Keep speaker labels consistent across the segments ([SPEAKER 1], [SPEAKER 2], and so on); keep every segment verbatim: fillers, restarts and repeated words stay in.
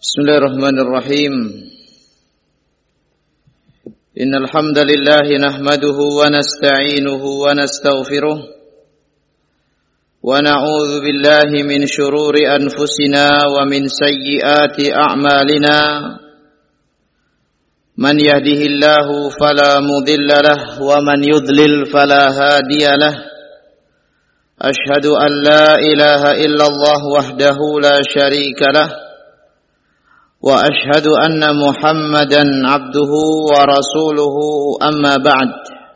[SPEAKER 1] Bismillahirrahmanirrahim. Innal hamdalillah nahmaduhu wa nasta'inuhu wa nastaghfiruh wa na'udzu billahi min shururi anfusina wa min sayyiati a'malina. Man yahdihillahu fala mudilla lahu wa man yudlil fala hadiya lahu. Ashhadu an la ilaha illallah wahdahu la syarika lahu wa ashhadu anna Muhammadan abduhu wa rasuluhu amma ba'd.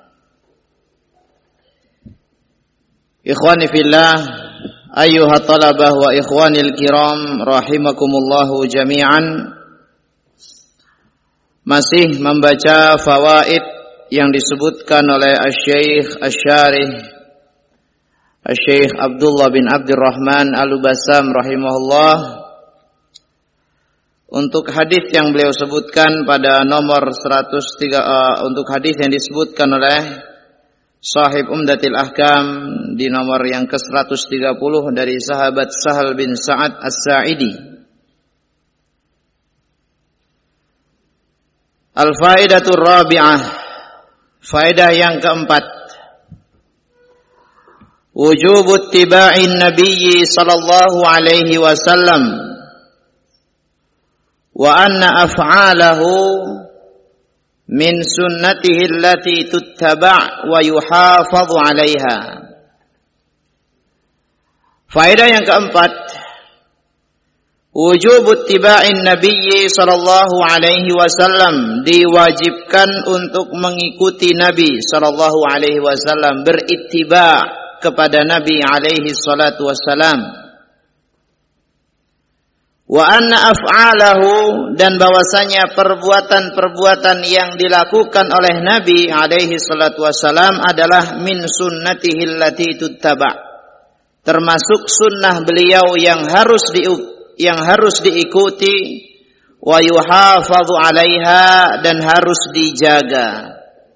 [SPEAKER 1] Ikhwani fillah, ayyuha talabah wa ikhwanil kiram rahimakumullahu jami'an. Masih membaca fawaid yang disebutkan oleh Asy-Syaikh Asy-Syarih Asy-Syaikh Abdullah bin Abdurrahman Al-Bassam rahimahullah, untuk hadis yang beliau sebutkan pada nomor seratus tiga, uh, untuk hadis yang disebutkan oleh Sahib Umdatil Ahkam di nomor yang ke seratus tiga puluh dari sahabat Sahal bin Sa'ad As-Sa'idi. Al-faidatur rabi'ah, faedah yang keempat, wujub ittiba'in nabiyyi sallallahu alaihi wasallam wa anna af'alahu min sunnatihi allati tuttaba' wa yuhafadhu 'alaiha. Faedah yang keempat, wujub ittiba'in nabiyyi sallallahu alaihi wasallam, diwajibkan untuk mengikuti Nabi sallallahu alaihi wasallam, berittiba' kepada Nabi alaihi salatu wassalam. Wa anna af'alahu, dan bahwasanya perbuatan-perbuatan yang dilakukan oleh Nabi alaihi salatu wassalam adalah min sunnatihi allati tuttaba', termasuk sunnah beliau yang harus di yang harus diikuti, wa yuhafadhu 'alaiha, dan harus dijaga.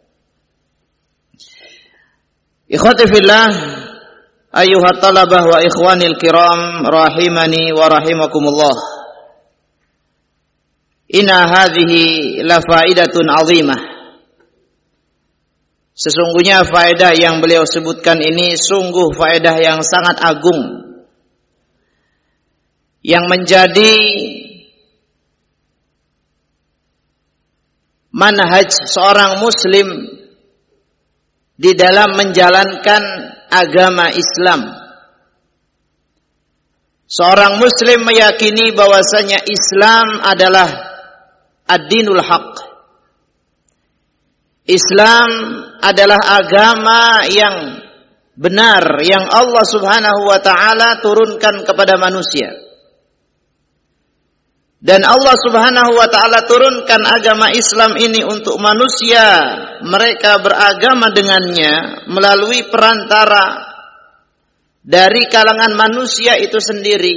[SPEAKER 1] Ikhwati fillah, ayyuhat talabah wa ikhwanil kiram rahimani wa rahimakumullah. Inna hadhihi la faidatun 'azimah. Sesungguhnya faedah yang beliau sebutkan ini sungguh faedah yang sangat agung, yang menjadi manhaj seorang muslim di dalam menjalankan agama Islam. Seorang muslim meyakini bahwasanya Islam adalah ad-dinul haq. Islam adalah agama yang benar yang Allah Subhanahu wa taala turunkan kepada manusia. Dan Allah Subhanahu wa taala turunkan agama Islam ini untuk manusia, mereka beragama dengannya melalui perantara dari kalangan manusia itu sendiri,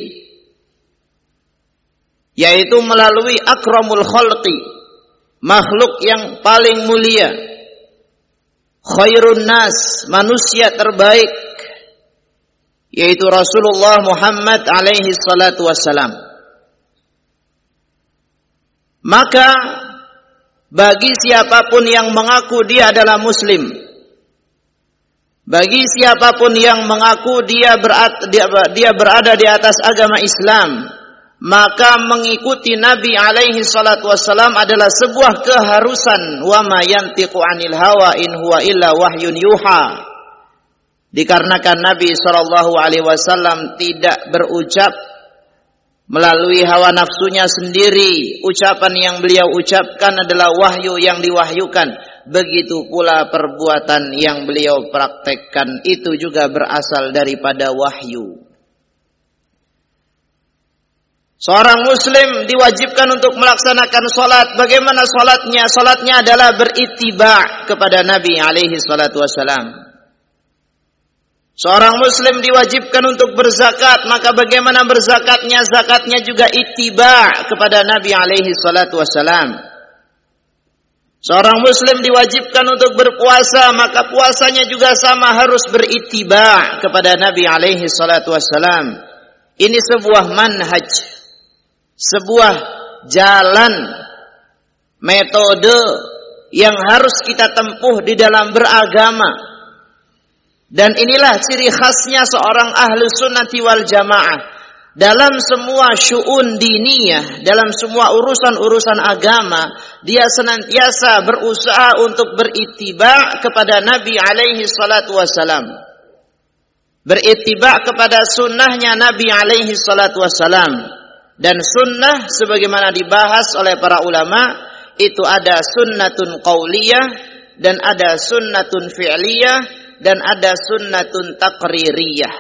[SPEAKER 1] yaitu melalui akramul khalqi, makhluk yang paling mulia, khairun nas, manusia terbaik, yaitu Rasulullah Muhammad alaihi salatu wassalam. Maka bagi siapapun yang mengaku dia adalah muslim, bagi siapapun yang mengaku dia berada, dia, dia berada di atas agama Islam, maka mengikuti Nabi alaihi salatu wassalam adalah sebuah keharusan. Wa ma yantiqu 'anil hawa in huwa illa wahyun yuha. Dikarenakan Nabi sallallahu alaihi wasallam tidak berucap melalui hawa nafsunya sendiri, ucapan yang beliau ucapkan adalah wahyu yang diwahyukan. Begitu pula perbuatan yang beliau praktekkan itu juga berasal daripada wahyu. Seorang muslim diwajibkan untuk melaksanakan salat. Bagaimana salatnya? Salatnya adalah berittiba' kepada Nabi alaihi salatu wassalam. Seorang muslim diwajibkan untuk berzakat, maka bagaimana berzakatnya? Zakatnya juga ittiba' kepada Nabi alaihi salatu wassalam. Seorang muslim diwajibkan untuk berpuasa, maka puasanya juga sama, harus berittiba' kepada Nabi alaihi salatu wassalam. Ini sebuah manhaj, sebuah jalan, metode yang harus kita tempuh di dalam beragama. Dan inilah ciri khasnya seorang ahlu sunnati wal jamaah. Dalam semua syu'un diniyah, dalam semua urusan-urusan agama, dia senantiasa berusaha untuk berittiba' kepada Nabi alaihi salatu wassalam. Berittiba' kepada sunnahnya Nabi alaihi salatu wassalam. Dan sunnah sebagaimana dibahas oleh para ulama, itu ada sunnatun qauliyah, dan ada sunnatun fi'liyah, dan ada sunnatun taqririyah.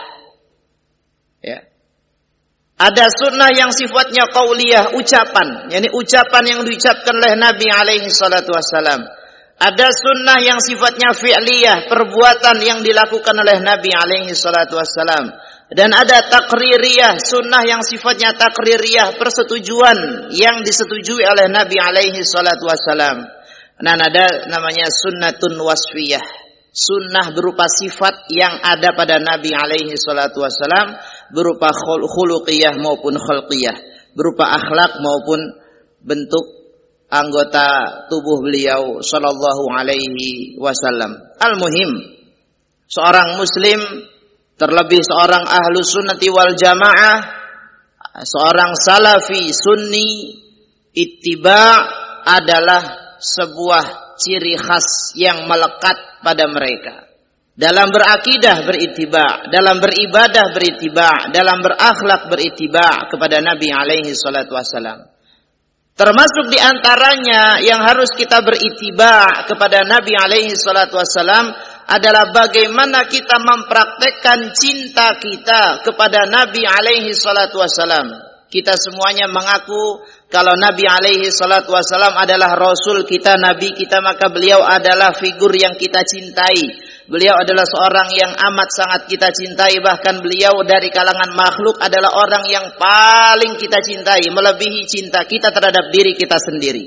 [SPEAKER 1] Ya. Ada sunnah yang sifatnya qauliyah, ucapan, yakni ucapan yang diucapkan oleh Nabi alaihi salatu wassalam. Ada sunnah yang sifatnya fi'liyah, perbuatan yang dilakukan oleh Nabi alaihi salatu wassalam. Dan ada taqririyah, sunnah yang sifatnya taqririyah, persetujuan yang disetujui oleh Nabi alaihi salatu wassalam. Dan ada namanya sunnatun wasfiyah, sunnah berupa sifat yang ada pada Nabi alaihi salatu wassalam, berupa khuluqiyah maupun khalqiyah, berupa akhlak maupun bentuk anggota tubuh beliau sallallahu alaihi wasallam. Al-muhim, seorang muslim, terlebih seorang ahlu sunnati wal jamaah, seorang salafi sunni, ittiba' adalah sebuah ciri khas yang melekat pada mereka. Dalam berakidah berittiba', dalam beribadah berittiba', dalam berakhlak berittiba' kepada Nabi alaihi salatu wassalam. Termasuk di antaranya yang harus kita berittiba' kepada Nabi alaihi salatu wassalam adalah bagaimana kita mempraktekkan cinta kita kepada Nabi alaihi salatu wassalam. Kita semuanya mengaku kalau Nabi alaihi salatu wassalam adalah Rasul kita, Nabi kita, maka beliau adalah figur yang kita cintai. Beliau adalah seorang yang amat sangat kita cintai. Bahkan beliau dari kalangan makhluk adalah orang yang paling kita cintai, melebihi cinta kita terhadap diri kita sendiri.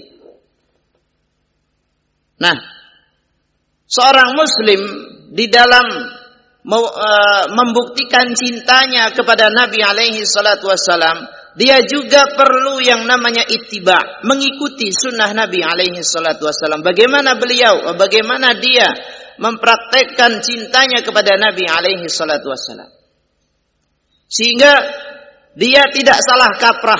[SPEAKER 1] Nah, seorang muslim di dalam membuktikan cintanya kepada Nabi alaihi salatu wassalam, dia juga perlu yang namanya ittiba', mengikuti sunnah Nabi alaihi salatu wassalam. Bagaimana beliau, bagaimana dia mempraktekkan cintanya kepada Nabi alaihi salatu wassalam, sehingga dia tidak salah kaprah.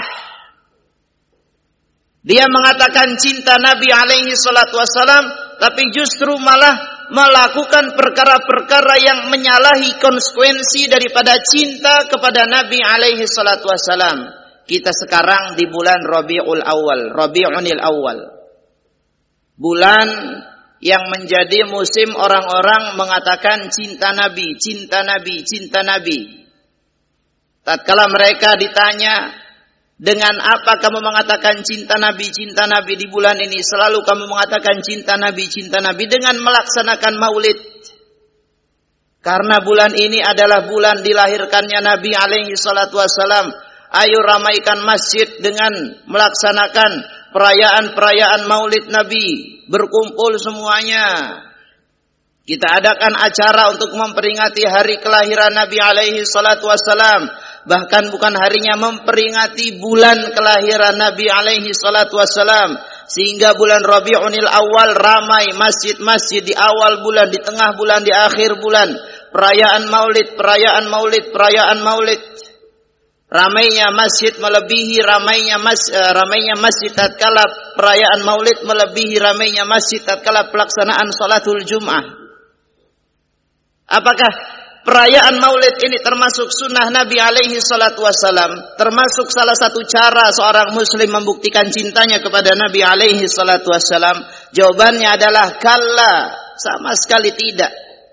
[SPEAKER 1] Dia mengatakan cinta Nabi alaihi salatu wassalam, tapi justru malah melakukan perkara-perkara yang menyalahi konsekuensi daripada cinta kepada Nabi alaihi salatu wassalam. Kita sekarang di bulan Rabiul Awal, Rabiunil Awal, bulan yang menjadi musim orang-orang mengatakan cinta Nabi, cinta Nabi, cinta Nabi. Tatkala mereka ditanya, dengan apa kamu mengatakan cinta Nabi, cinta Nabi di bulan ini? Selalu kamu mengatakan cinta Nabi, cinta Nabi, dengan melaksanakan maulid. Karena bulan ini adalah bulan dilahirkannya Nabi alaihi salatu wassalam. Ayo ramaikan masjid dengan melaksanakan perayaan-perayaan maulid Nabi. Berkumpul semuanya. Kita adakan acara untuk memperingati hari kelahiran Nabi alaihi salatu wassalam. Bahkan bukan harinya, memperingati bulan kelahiran Nabi alaihi salatu wassalam. Sehingga bulan Rabiunil Awal ramai masjid-masjid di awal bulan, di tengah bulan, di akhir bulan. Perayaan maulid, perayaan maulid, perayaan maulid. Ramainya masjid melebihi ramainya mas, uh, ramainya masjid tatkala perayaan maulid, melebihi ramainya masjid tatkala pelaksanaan salatul Jum'ah. Apakah perayaan maulid ini termasuk sunnah Nabi alaihi salatu wassalam? Termasuk salah satu cara seorang muslim membuktikan cintanya kepada Nabi alaihi salatu wassalam? Jawabannya adalah kalla, sama sekali tidak.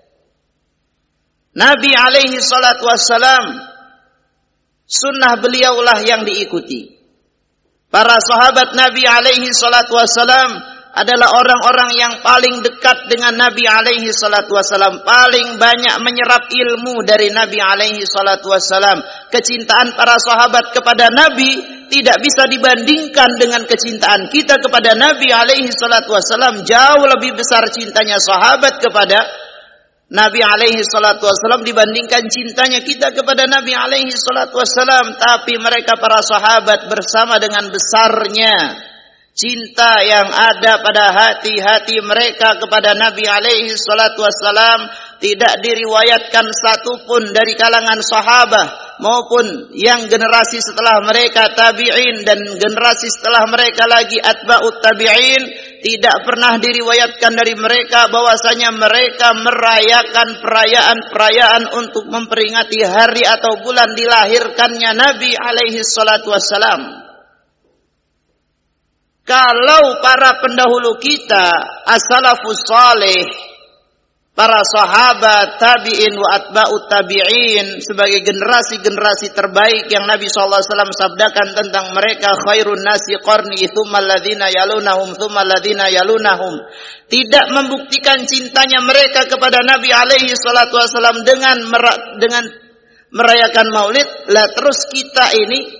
[SPEAKER 1] Nabi alaihi salatu wassalam, sunnah beliaulah yang diikuti. Para sahabat Nabi alaihi salatu wassalam adalah orang-orang yang paling dekat dengan Nabi alaihi salatu wassalam, paling banyak menyerap ilmu dari Nabi alaihi salatu wassalam. Kecintaan para sahabat kepada Nabi tidak bisa dibandingkan dengan kecintaan kita kepada Nabi alaihi salatu wassalam. Jauh lebih besar cintanya sahabat kepada Nabi alaihi salatu wassalam dibandingkan cintanya kita kepada Nabi alaihi salatu wassalam. Tapi mereka para sahabat bersama dengan besarnya cinta yang ada pada hati-hati mereka kepada Nabi alaihi salatu wassalam, tidak diriwayatkan satupun dari kalangan sahabat maupun yang generasi setelah mereka tabi'in dan generasi setelah mereka lagi atba'ut tabi'in, tidak pernah diriwayatkan dari mereka bahwasanya mereka merayakan perayaan-perayaan untuk memperingati hari atau bulan dilahirkannya Nabi alaihi salatu wassalam. Kalau para pendahulu kita, as-salafus salih, para sahabat, tabi'in wa atba'ut tabi'in, sebagai generasi-generasi terbaik yang Nabi shallallahu alaihi wasallam sabdakan tentang mereka, khairun nasi qarni thumma alladhina yalunahum thumma alladhina yalunahum, tidak membuktikan cintanya mereka kepada Nabi alaihi salatu wasallam dengan mer- dengan merayakan maulid, lah terus kita ini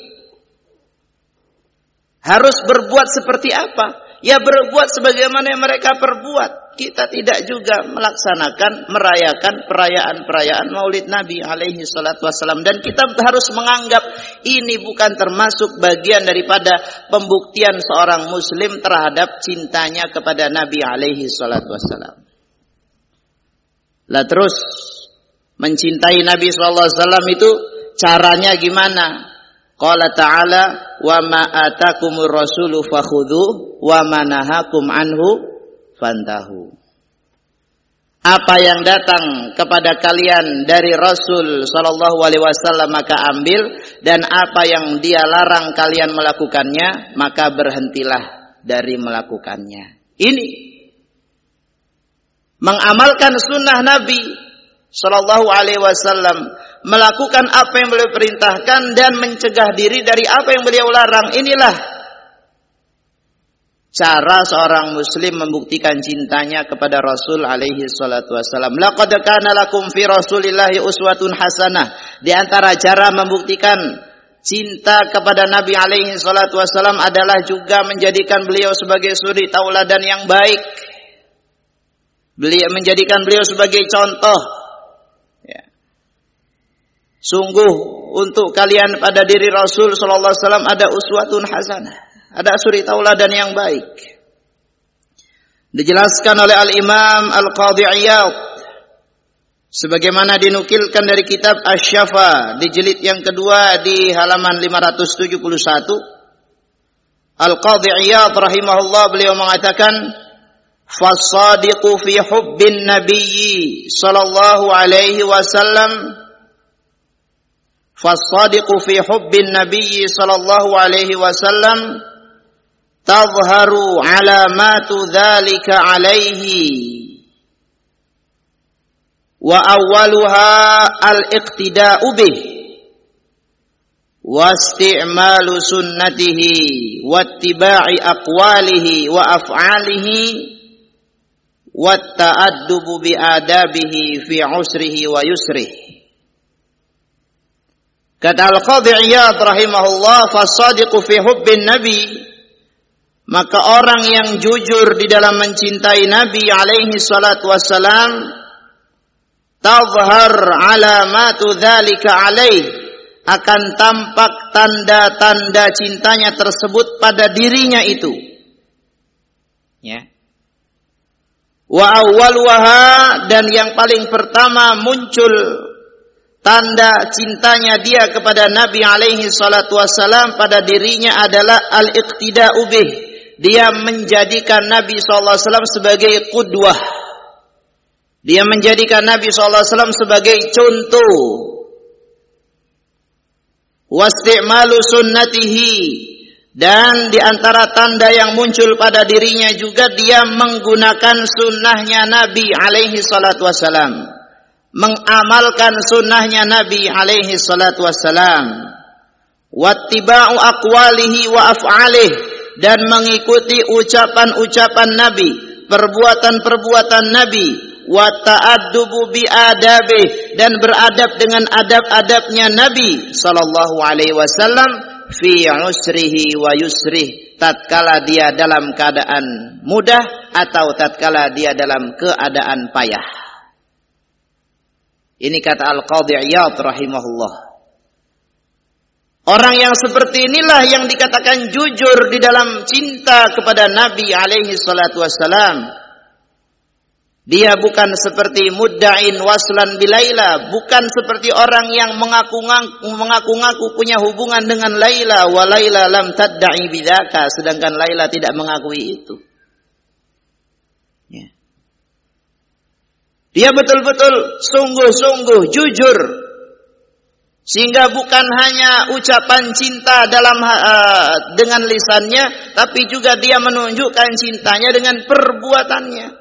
[SPEAKER 1] harus berbuat seperti apa? Ya berbuat sebagaimana yang mereka perbuat. Kita tidak juga melaksanakan, merayakan perayaan-perayaan maulid Nabi alaihi salatu wassalam. Dan kita harus menganggap ini bukan termasuk bagian daripada pembuktian seorang muslim terhadap cintanya kepada Nabi alaihi salatu wassalam. Lah terus, mencintai Nabi sallallahu alaihi wasallam itu caranya gimana? Qala ta'ala, wa ma atakumur rasulu fakhudhuh wa ma nahakum anhu fantahu. Apa yang datang kepada kalian dari Rasul sallallahu alaihi wasallam maka ambil, dan apa yang dia larang kalian melakukannya maka berhentilah dari melakukannya. Ini mengamalkan sunnah Nabi sallallahu alaihi wasallam, melakukan apa yang beliau perintahkan dan mencegah diri dari apa yang beliau larang. Inilah cara seorang muslim membuktikan cintanya kepada Rasul alaihi salatu wasallam. Laqad kana lakum fi Rasulillahi uswatun hasanah. Di antara cara membuktikan cinta kepada Nabi alaihi salatu wasallam adalah juga menjadikan beliau sebagai suri tauladan yang baik. Beliau menjadikan beliau sebagai contoh. Sungguh untuk kalian pada diri Rasul sallallahu alaihi wasallam ada uswatun hasanah, ada suri tauladan yang baik. Dijelaskan oleh Al-Imam Al-Qadhi Iyad sebagaimana dinukilkan dari kitab Asy-Syafa di jilid yang kedua di halaman lima ratus tujuh puluh satu. Al-Qadhi Iyad rahimahullah beliau mengatakan, "Fas-sadiqu fi hubbin nabiyyi sallallahu alaihi wasallam Fasadiqu fi hubbin nabiyyi sallallahu alaihi wasallam tadhharu alamatu dhalika alaihi wa awwaluha al-iqtida'u bih wa isti'malu sunnatihi wa ittiba'i aqwalihi wa af'alihi wa ta'addubu bi adabihi fi usrihi wa yusrihi." Kata Al-Qadhi Iyad rahimahullah, fasadiqu fi hubbin nabi, maka orang yang jujur di dalam mencintai Nabi alaihi salatu wassalam, tazhar alamatu dzalika alaih, akan tampak tanda-tanda cintanya tersebut pada dirinya itu. Ya. Wa awwaluha, dan yang paling pertama muncul tanda cintanya dia kepada Nabi alaihi salatu wassalam pada dirinya adalah al-iqtida'u bih. Dia menjadikan Nabi sallallahu alaihi wasallam sebagai qudwah. Dia menjadikan Nabi sallallahu alaihi wasallam sebagai contoh. Wasti'malu sunnatihi, dan di antara tanda yang muncul pada dirinya juga dia menggunakan sunnahnya Nabi alaihi salatu wassalam, mengamalkan sunnahnya Nabi alaihi salatu wassalam, wattiba'u aqwalihi wa af'alih, dan mengikuti ucapan-ucapan Nabi, perbuatan-perbuatan Nabi, wa ta'addubu bi adabih, dan beradab dengan adab-adabnya Nabi sallallahu alaihi wasallam fi usrihi wa yusrih, tatkala dia dalam keadaan mudah atau tatkala dia dalam keadaan payah. Ini kata Al-Qadhi Iyad rahimahullah. Orang yang seperti inilah yang dikatakan jujur di dalam cinta kepada Nabi alaihi salatu wassalam. Dia bukan seperti mudda'in waslan bilaila, bukan seperti orang yang mengaku-ngaku mengaku-ngaku punya hubungan dengan Laila, wa Laila lam tadda'i bidzaka, sedangkan Laila tidak mengakui itu. Ya. Dia betul-betul sungguh-sungguh jujur, sehingga bukan hanya ucapan cinta dalam uh, dengan lisannya, tapi juga dia menunjukkan cintanya dengan perbuatannya.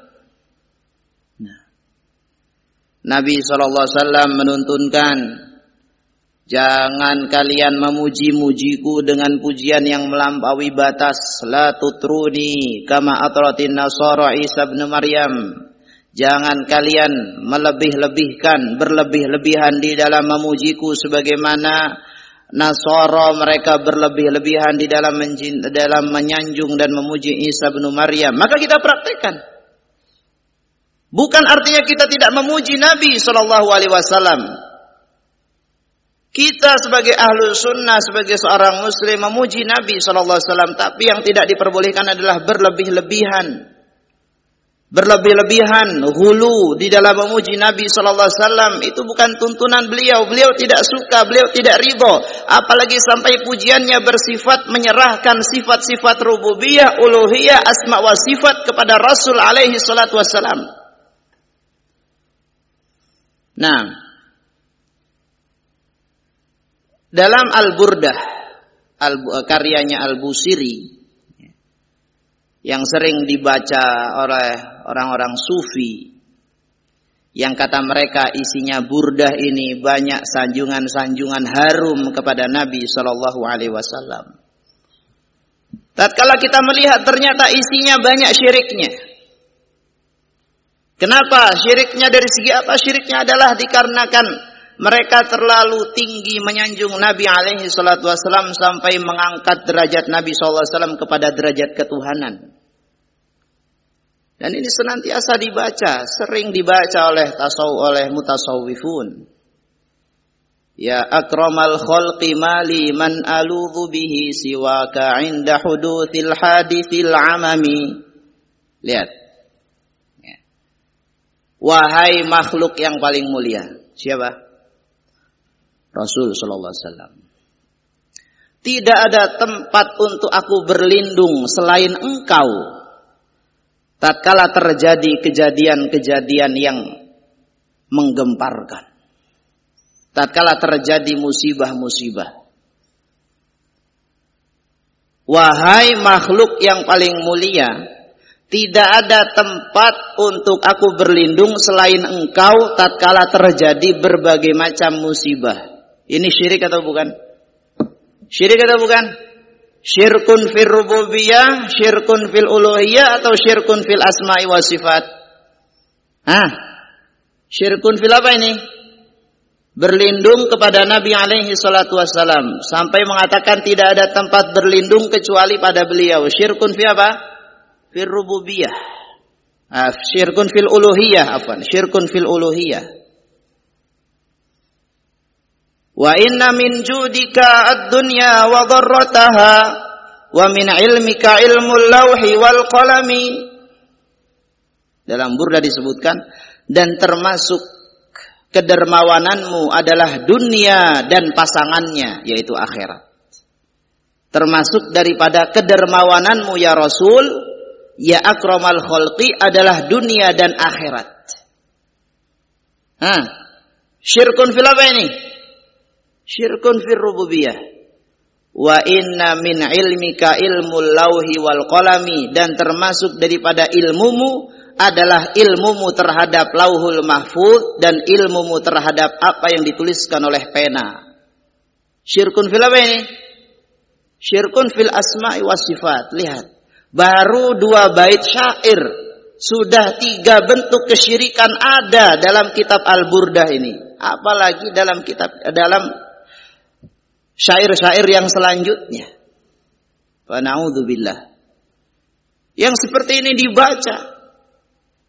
[SPEAKER 1] Nabi shallallahu alaihi wasallam menuntunkan, jangan kalian memuji-mujiku dengan pujian yang melampaui batas. La tutruni kama atratin nasara Isa bin Maryam. Jangan kalian melebih-lebihkan, berlebih-lebihan di dalam memujiku sebagaimana Nasara mereka berlebih-lebihan di dalam mencinta, dalam menyanjung dan memuji Isa bin Maryam. Maka kita praktekkan. Bukan artinya kita tidak memuji Nabi shallallahu alaihi wasallam. Kita sebagai ahlu sunnah, sebagai seorang muslim memuji Nabi shallallahu alaihi wasallam. Tapi yang tidak diperbolehkan adalah berlebih-lebihan. Berlebih-lebihan, hulu di dalam memuji Nabi shallallahu alaihi wasallam. Itu bukan tuntunan beliau. Beliau tidak suka, beliau tidak ridho. Apalagi sampai pujiannya bersifat menyerahkan sifat-sifat rububiyah, uluhiyah, asma wa sifat kepada Rasul alaihi salatu wassalam. Nah, dalam Al-Burdah, al, karyanya Al-Busiri, yang sering dibaca oleh orang-orang sufi, yang kata mereka isinya burdah ini banyak sanjungan-sanjungan harum kepada Nabi Shallallahu Alaihi Wasallam. Tatkala kita melihat ternyata isinya banyak syiriknya. Kenapa? Syiriknya dari segi apa? Syiriknya adalah dikarenakan mereka terlalu tinggi menyanjung Nabi alaihi salatu wassalam sampai mengangkat derajat Nabi sallallahu alaihi wasallam kepada derajat ketuhanan. Dan ini senantiasa dibaca, sering dibaca oleh tasaw oleh mutasawwifun. Ya akramal khalqi mali man aludhu bihi siwaka inda hudutsil haditsil amami. Lihat. Wahai makhluk yang paling mulia. Siapa? Rasul sallallahu alaihi wasallam. Tidak ada tempat untuk aku berlindung selain engkau. Tatkala terjadi kejadian-kejadian yang menggemparkan. Tatkala terjadi musibah-musibah. Wahai makhluk yang paling mulia, tidak ada tempat untuk aku berlindung selain engkau tatkala terjadi berbagai macam musibah. Ini syirik atau bukan? Syirik atau bukan? Syirkun fil rububiyah, syirkun fil uluhiyah, atau syirkun fil asma'i wa sifat? Hah? Syirkun fil apa ini? Berlindung kepada Nabi alaihi salatu wassalam. Sampai mengatakan tidak ada tempat berlindung kecuali pada beliau. Syirkun fil apa? Fil rububiyah. Ah, syirkun fil uluhiyah, afwan. Syirkun fil uluhiyah. Wa inna min judika ad-dunya wa dharrataha wa min ilmika ilmul lawhi wal qalami. Dalam Burdah disebutkan, dan termasuk kedermawananmu adalah dunia dan pasangannya, yaitu akhirat. Termasuk daripada kedermawananmu ya Rasul, ya akramal khalqi, adalah dunia dan akhirat. Hah? Syirkun fil apa ini? Syirkun fil rububiyah. Wa inna min ilmika ilmul lawhi wal qalami, dan termasuk daripada ilmumu adalah ilmumu terhadap lauhul mahfuz dan ilmumu terhadap apa yang dituliskan oleh pena. Syirkun fil apa ini? Syirkun fil asma'i was sifat. Lihat. Baru dua bait syair, sudah tiga bentuk kesyirikan ada dalam kitab Al-Burdah ini. Apalagi dalam kitab dalam syair-syair yang selanjutnya. Wa na'udzubillah. Yang seperti ini dibaca,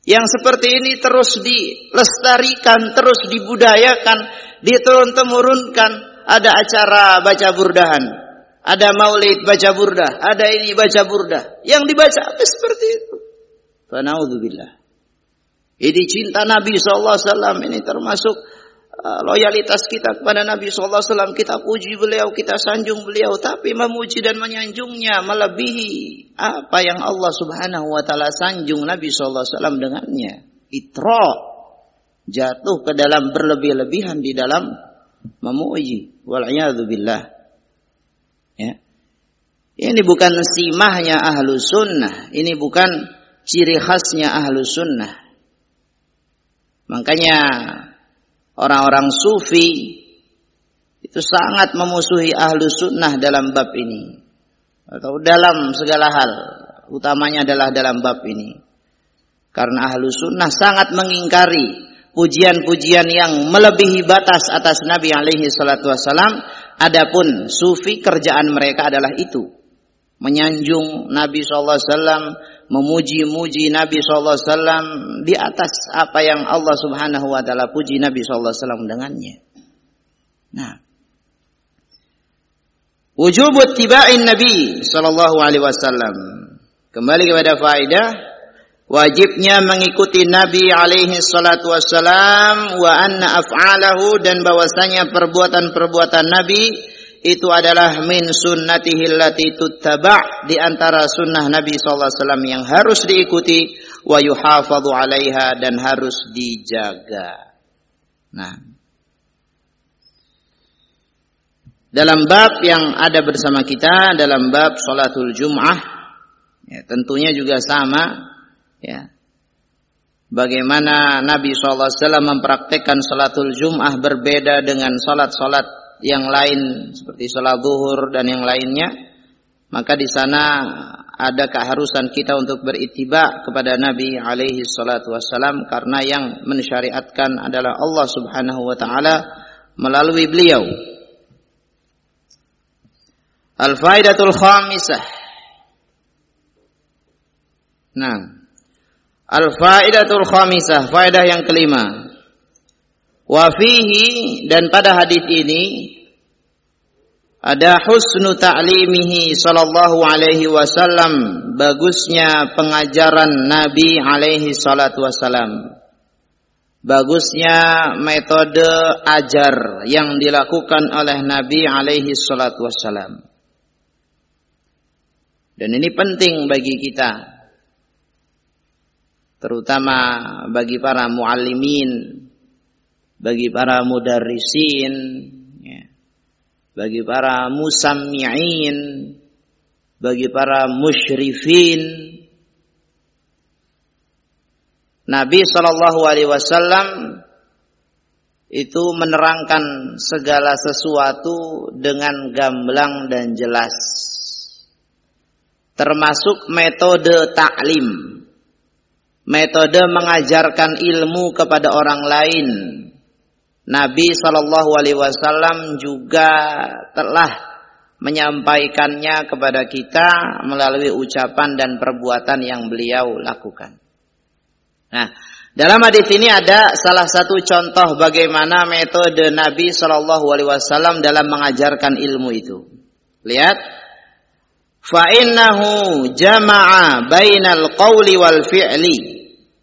[SPEAKER 1] Yang seperti ini terus dilestarikan, terus dibudayakan, diturun-temurunkan. Ada acara baca burdahan, ada maulid baca burdah, ada ini baca burdah. Yang dibaca apa seperti itu? Fa naudzubillah. Ini cinta Nabi sallallahu alaihi wasallam ini termasuk uh, loyalitas kita kepada Nabi sallallahu alaihi wasallam. Kita puji beliau, kita sanjung beliau, tapi memuji dan menyanjungnya melebihi apa yang Allah Subhanahu wa taala sanjung Nabi sallallahu alaihi wasallam dengannya. Itra, jatuh ke dalam berlebih-lebihan di dalam memuji. Wal iyadzu billah. Ya. Ini bukan simahnya ahlu sunnah, ini bukan ciri khasnya ahlu sunnah. Makanya orang-orang sufi itu sangat memusuhi ahlu sunnah dalam bab ini. Atau dalam segala hal. Utamanya adalah dalam bab ini. Karena ahlu sunnah sangat mengingkari pujian-pujian yang melebihi batas atas Nabi alaihi salatu wassalam. Adapun sufi kerjaan mereka adalah itu. Menyanjung Nabi sallallahu alaihi wasallam, memuji-muji Nabi sallallahu alaihi wasallam di atas apa yang Allah Subhanahu wa taala puji Nabi sallallahu alaihi wasallam dengannya. Nah, wujub ittiba'in Nabi sallallahu alaihi wasallam. Kembali kepada faedah wajibnya mengikuti Nabi alaihi salatu wassalam, wa anna af'alahu, dan bahwasanya perbuatan-perbuatan Nabi itu adalah min sunnatihi allati tuttaba', di antara sunnah Nabi sallallahu alaihi wasallam yang harus diikuti, wa yuhafadhu 'alaiha, dan harus dijaga. Nah, dalam bab yang ada bersama kita, dalam bab salatul Jum'ah, ya, tentunya juga sama, ya. Bagaimana Nabi sallallahu alaihi wasallam mempraktekkan salatul Jum'ah berbeda dengan salat-salat yang lain seperti salat zuhur dan yang lainnya, maka di sana ada keharusan kita untuk berittiba kepada Nabi alaihi salatu wassalam, karena yang mensyariatkan adalah Allah Subhanahu wa taala melalui beliau. Al-faidatul khamisah. Nah, al-faidatul khamisah, faedah yang kelima. Wa fihi, dan pada hadis ini ada husnu ta'limihi sallallahu alaihi wasallam, bagusnya pengajaran Nabi alaihi salatu wasallam, bagusnya metode ajar yang dilakukan oleh Nabi alaihi salatu wasallam. Dan ini penting bagi kita, terutama bagi para muallimin, bagi para mudarrisin, ya, bagi para musammi'in, bagi para musyrifin. Nabi sallallahu alaihi wasallam itu menerangkan segala sesuatu dengan gamblang dan jelas, termasuk metode ta'lim, metode mengajarkan ilmu kepada orang lain. Nabi sallallahu alaihi wasallam juga telah menyampaikannya kepada kita melalui ucapan dan perbuatan yang beliau lakukan. Nah, dalam hadis ini ada salah satu contoh bagaimana metode Nabi sallallahu alaihi wasallam dalam mengajarkan ilmu itu. Lihat, fa innahu jama'a bainal qawli wal fi'li.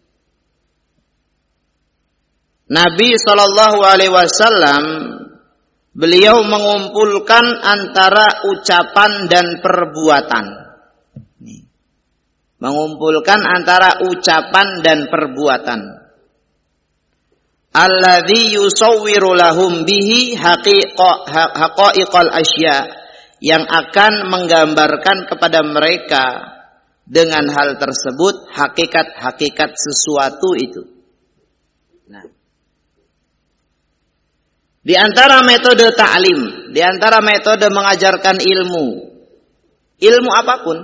[SPEAKER 1] Nabi sallallahu alaihi wasallam beliau mengumpulkan antara ucapan dan perbuatan. Mengumpulkan antara ucapan dan perbuatan. Alladzi yusawwiru lahum bihi haqa'iqal asya, yang akan menggambarkan kepada mereka dengan hal tersebut hakikat-hakikat sesuatu itu. Nah, di antara metode ta'lim, di antara metode mengajarkan ilmu, ilmu apapun,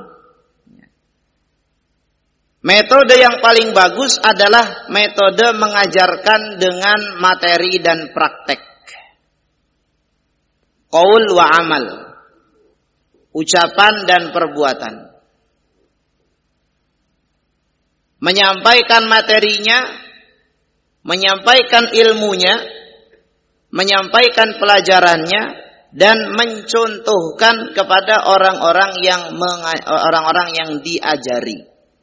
[SPEAKER 1] metode yang paling bagus adalah metode mengajarkan dengan materi dan praktek. Qaul wa amal, ucapan dan perbuatan. menyampaikan materinya, menyampaikan ilmunya, menyampaikan pelajarannya, dan mencontohkan kepada orang-orang yang orang-orang yang diajari.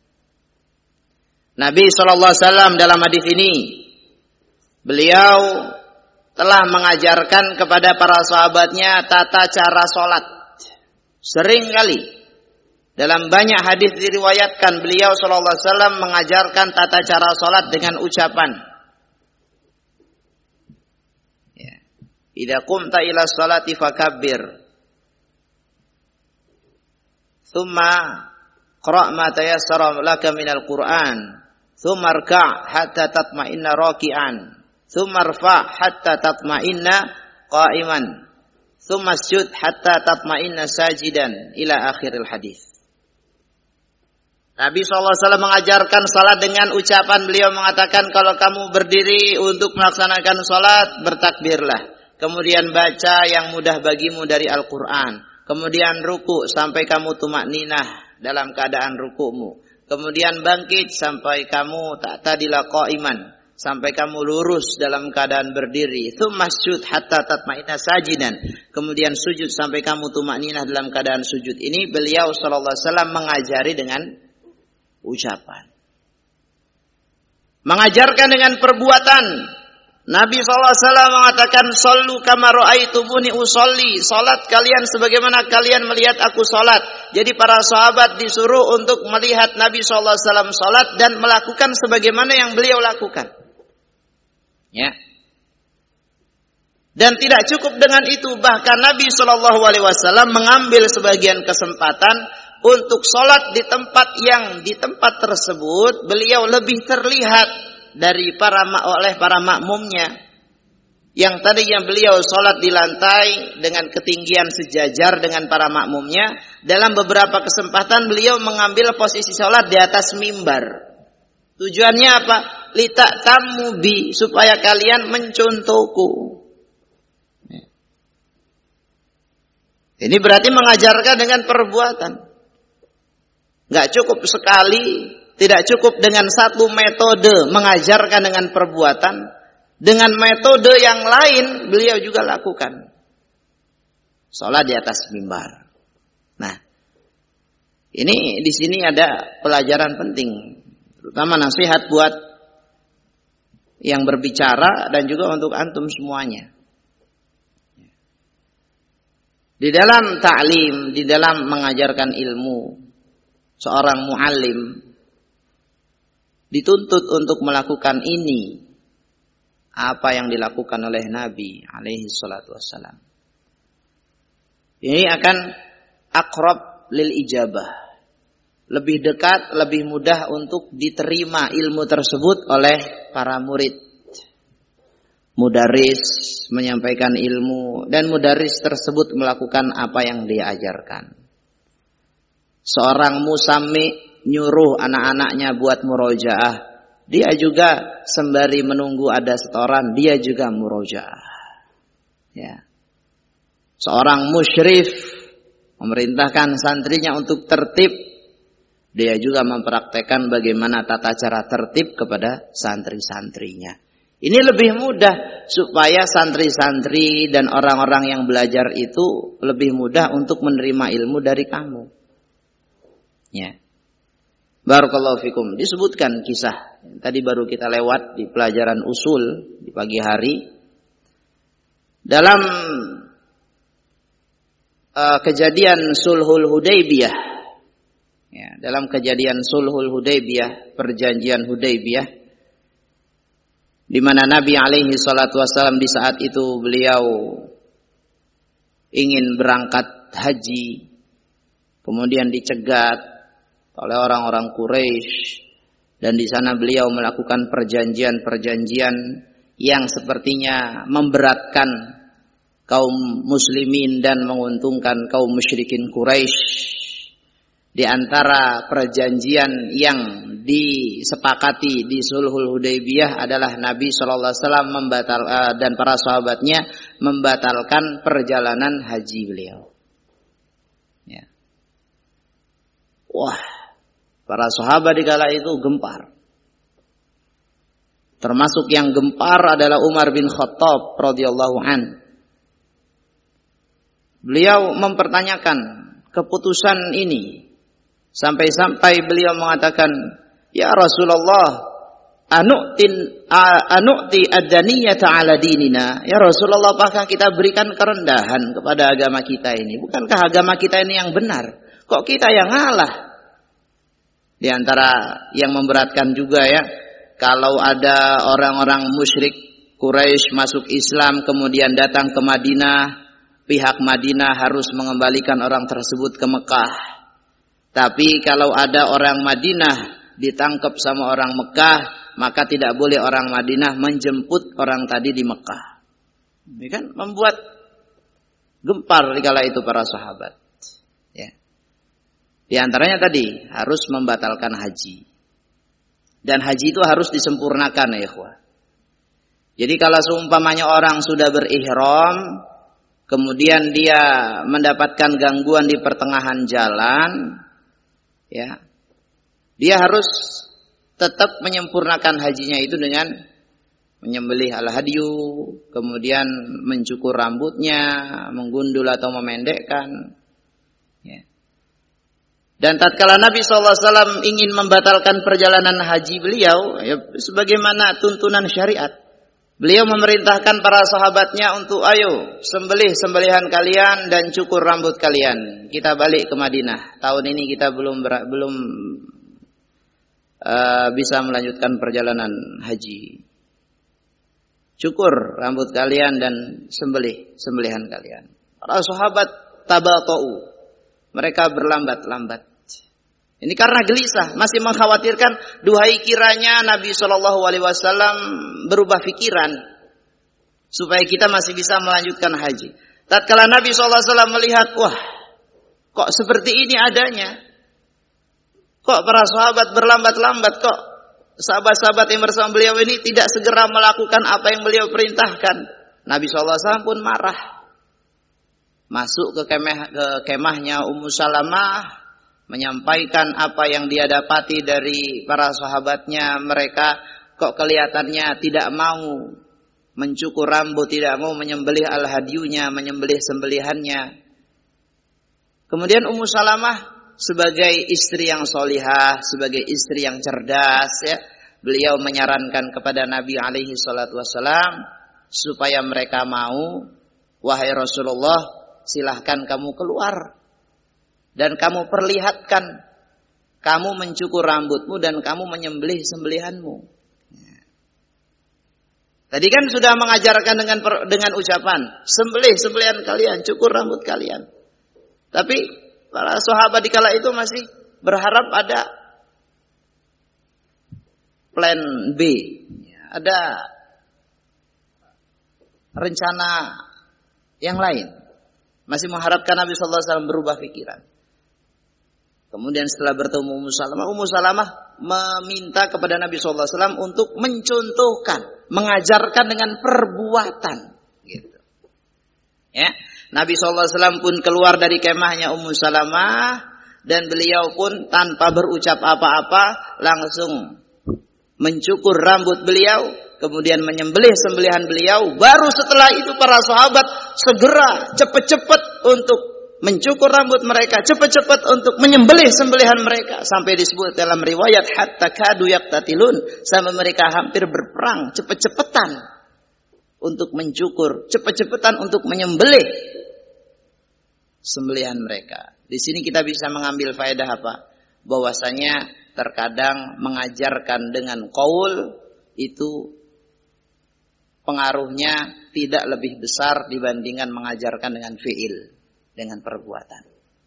[SPEAKER 1] Nabi shallallahu alaihi wasallam dalam hadis ini, beliau telah mengajarkan kepada para sahabatnya tata cara sholat. Sering kali dalam banyak hadis diriwayatkan beliau shallallahu alaihi wasallam mengajarkan tata cara sholat dengan ucapan, idza qumta ila sholati fakabbir, thumma qra' ma tayassara laka minal Qur'an, thumma rka' hatta tatma'inna raki'an, thumma rfa' hatta tatma'inna qa'iman, thumma sujud hatta tatma'inna sajidan, ila akhiril hadis. Nabi shallallahu alaihi wasallam mengajarkan salat dengan ucapan, beliau mengatakan, kalau kamu berdiri untuk melaksanakan salat, bertakbirlah. Kemudian baca yang mudah bagimu dari Al-Quran. Kemudian ruku sampai kamu tumakninah dalam keadaan rukumu. Kemudian bangkit sampai kamu tak tadilah qa'iman, sampai kamu lurus dalam keadaan berdiri. Tsumma sujud hatta tatma'inna sajidan. Kemudian sujud sampai kamu tumakninah dalam keadaan sujud. Ini beliau sallallahu alaihi wasallam mengajari dengan ucapan. Mengajarkan dengan perbuatan. Nabi shallallahu alaihi wasallam mengatakan, "Shallu kama ra'aitumuni usolli." Salat kalian sebagaimana kalian melihat aku salat. Jadi para sahabat disuruh untuk melihat Nabi shallallahu alaihi wasallam salat dan melakukan sebagaimana yang beliau lakukan. Ya. Dan tidak cukup dengan itu, bahkan Nabi shallallahu alaihi wasallam mengambil sebagian kesempatan untuk salat di tempat yang di tempat tersebut beliau lebih terlihat dari para oleh para makmumnya, yang tadinya beliau sholat di lantai dengan ketinggian sejajar dengan para makmumnya. Dalam beberapa kesempatan beliau mengambil posisi sholat di atas mimbar. Tujuannya apa? Litak tamu bi, supaya kalian mencontohku. Ini berarti mengajarkan dengan perbuatan. Gak cukup sekali. Tidak cukup dengan satu metode mengajarkan dengan perbuatan, dengan metode yang lain beliau juga lakukan. Salat di atas mimbar. Nah, ini di sini ada pelajaran penting, terutama nasihat buat yang berbicara dan juga untuk antum semuanya. Di dalam ta'lim, di dalam mengajarkan ilmu, seorang muallim dituntut untuk melakukan ini, apa yang dilakukan oleh Nabi alaihi salatu wassalam. Ini akan aqrab lil ijabah, lebih dekat, lebih mudah untuk diterima ilmu tersebut oleh para murid. Mudaris menyampaikan ilmu dan mudaris tersebut melakukan apa yang dia ajarkan. Seorang musammi nyuruh anak-anaknya buat murojaah, dia juga sembari menunggu ada setoran, dia juga murojaah. Ya. Seorang musyrif memerintahkan santrinya untuk tertib, dia juga mempraktekkan bagaimana tata cara tertib kepada santri-santrinya. Ini lebih mudah supaya santri-santri dan orang-orang yang belajar itu lebih mudah untuk menerima ilmu dari kamu. Ya. Barakallahu fikum. Disebutkan kisah tadi baru kita lewat di pelajaran usul di pagi hari. Dalam uh, kejadian Sulhul Hudaybiyah. Ya, dalam kejadian Sulhul Hudaybiyah, perjanjian Hudaybiyah, di mana Nabi alaihi salatu wasallam di saat itu beliau ingin berangkat haji, kemudian dicegat oleh orang-orang Quraisy, dan di sana beliau melakukan perjanjian-perjanjian yang sepertinya memberatkan kaum muslimin dan menguntungkan kaum musyrikin Quraisy. Di antara perjanjian yang disepakati di Sulhul Hudaybiyah adalah Nabi shallallahu alaihi wasallam membatal uh, dan para sahabatnya membatalkan perjalanan haji beliau. Ya. Wah. Para sahabat di kala itu gempar. Termasuk yang gempar adalah Umar bin Khattab radhiyallahu an. Beliau mempertanyakan keputusan ini sampai-sampai beliau mengatakan, "Ya Rasulullah, anu'tin anu'ti ad-daniyata 'ala dinina." Ya Rasulullah, apakah kita berikan kerendahan kepada agama kita ini? Bukankah agama kita ini yang benar? Kok kita yang ngalah? Di antara yang memberatkan juga ya, kalau ada orang-orang musyrik Quraisy masuk Islam kemudian datang ke Madinah, pihak Madinah harus mengembalikan orang tersebut ke Mekah. Tapi kalau ada orang Madinah ditangkap sama orang Mekah, maka tidak boleh orang Madinah menjemput orang tadi di Mekah. Ini kan membuat gempar di kala itu para sahabat. Ya. Di antaranya tadi harus membatalkan haji. Dan haji itu harus disempurnakan ya ikhwah. Jadi kalau seumpamanya orang sudah berihram, kemudian dia mendapatkan gangguan di pertengahan jalan, ya, dia harus tetap menyempurnakan hajinya itu dengan menyembelih al-hadyu, kemudian mencukur rambutnya, menggundul atau memendekkan. Ya. Dan tatkala Nabi shallallahu alaihi wasallam ingin membatalkan perjalanan haji beliau, ya, sebagaimana tuntunan syariat, beliau memerintahkan para sahabatnya untuk ayo sembelih sembelihan kalian dan cukur rambut kalian. Kita balik ke Madinah. Tahun ini kita belum ber, belum uh, bisa melanjutkan perjalanan haji. Cukur rambut kalian dan sembelih sembelihan kalian. Para sahabat tabata'u. Mereka berlambat-lambat. Ini karena gelisah, masih mengkhawatirkan, duhai kiranya Nabi shallallahu alaihi wasallam berubah pikiran supaya kita masih bisa melanjutkan haji. Tatkala Nabi shallallahu alaihi wasallam melihat, wah, kok seperti ini adanya? Kok para sahabat berlambat-lambat? Kok sahabat-sahabat yang bersama beliau ini tidak segera melakukan apa yang beliau perintahkan? Nabi shallallahu alaihi wasallam pun marah. Masuk ke kemah, ke kemahnya Ummu Salamah, menyampaikan apa yang dia dapati dari para sahabatnya. Mereka kok kelihatannya tidak mau mencukur rambut, tidak mau menyembelih al-hadyunya, menyembelih sembelihannya. Kemudian Ummu Salamah sebagai istri yang solihah, sebagai istri yang cerdas, ya, beliau menyarankan kepada Nabi alaihi salatu wassalam supaya mereka mau, wahai Rasulullah, silahkan kamu keluar dan kamu perlihatkan kamu mencukur rambutmu dan kamu menyembelih sembelihanmu. Tadi kan sudah mengajarkan dengan dengan ucapan sembelih sembelihan kalian, cukur rambut kalian. Tapi para sahabat di kala itu masih berharap ada plan B, ada rencana yang lain. Masih mengharapkan Nabi shallallahu alaihi wasallam berubah pikiran. Kemudian setelah bertemu Ummu Salamah, Ummu Salamah meminta kepada Nabi shallallahu alaihi wasallam untuk mencontohkan, mengajarkan dengan perbuatan. Gitu. Ya, Nabi shallallahu alaihi wasallam pun keluar dari kemahnya Ummu Salamah dan beliau pun tanpa berucap apa-apa langsung mencukur rambut beliau, kemudian menyembelih sembelihan beliau. Baru setelah itu para sahabat segera cepat-cepat untuk mencukur rambut mereka, cepat-cepat untuk menyembelih sembelihan mereka, sampai disebut dalam riwayat hatta kadu yaqtatilun, sampai mereka hampir berperang, cepat-cepatan untuk mencukur, cepat-cepatan untuk menyembelih sembelihan mereka. Di sini kita bisa mengambil faedah apa? Bahwasanya terkadang mengajarkan dengan qaul itu pengaruhnya tidak lebih besar dibandingkan mengajarkan dengan fi'il, dengan perbuatan.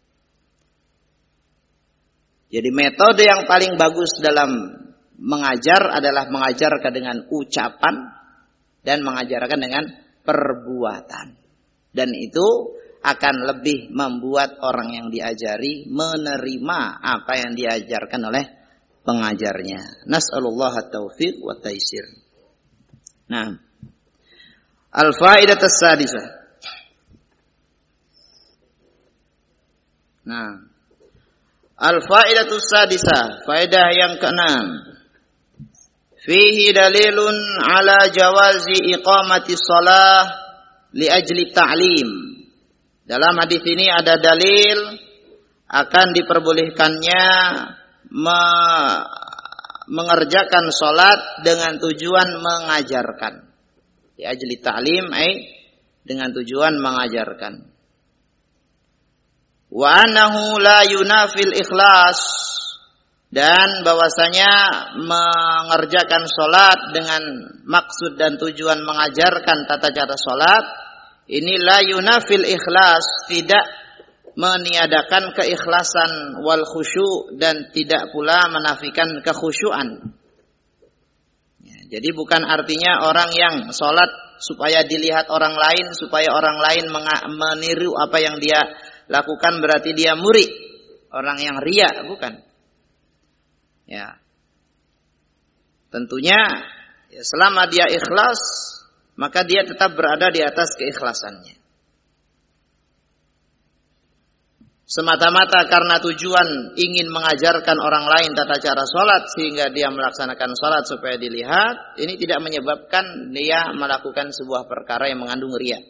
[SPEAKER 1] Jadi metode yang paling bagus dalam mengajar adalah mengajarkan dengan ucapan dan mengajarkan dengan perbuatan. Dan itu akan lebih membuat orang yang diajari menerima apa yang diajarkan oleh pengajarnya. Nas'alullah at-taufiq wa taysir. Nah, al-faidah as-sadisah. Nah, Al-faidatu sadisah, faedah yang keenam. Fihi dalilun ala jawazi iqamati shalah li ajli ta'lim. Dalam hadis ini ada dalil akan diperbolehkannya me mengerjakan salat dengan tujuan mengajarkan. Li ajli ta'lim ai dengan tujuan mengajarkan. Wa annahu la yunafil ikhlas, dan bahwasanya mengerjakan salat dengan maksud dan tujuan mengajarkan tata cara salat ini la yunafil ikhlas, tidak meniadakan keikhlasan wal khusyu', dan tidak pula menafikan kekhusyuan. Ya, jadi bukan artinya orang yang salat supaya dilihat orang lain, supaya orang lain meniru apa yang dia lakukan berarti dia murid, orang yang riya, bukan. Ya. Tentunya ya, selama dia ikhlas, maka dia tetap berada di atas keikhlasannya. Semata-mata karena tujuan ingin mengajarkan orang lain tata cara sholat sehingga dia melaksanakan sholat supaya dilihat, ini tidak menyebabkan dia melakukan sebuah perkara yang mengandung riya.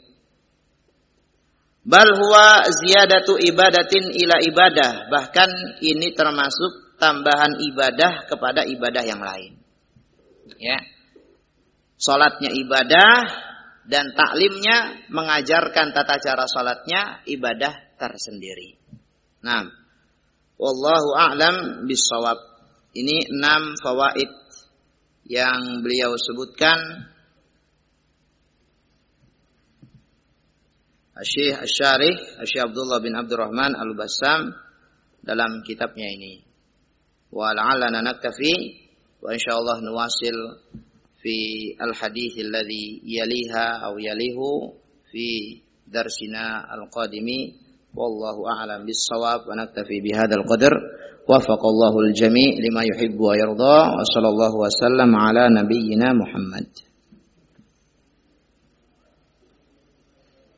[SPEAKER 1] Bal huwa ziyadatu ibadatin ila ibadah, bahkan ini termasuk tambahan ibadah kepada ibadah yang lain. Ya. Salatnya ibadah dan taklimnya mengajarkan tata cara salatnya ibadah tersendiri. Nah, wallahu a'lam bissawab. Ini enam fawaid yang beliau sebutkan. Syekh Asy-Syarih Syekh Abdullah bin Abdurrahman Al-Bassam dalam kitabnya ini. Wa la'allana naktafi wa insyaallah nuwasil fi al-hadits alladhi yaliha aw yalihu fi darsina al-qadimi. Wallahu a'lam bis-shawab wa naktafi bihadzal qadar. Wafaqallahu al-jami' lima yuhibbu wa yarda. Wa sallallahu wa sallam ala nabiyyina Muhammad.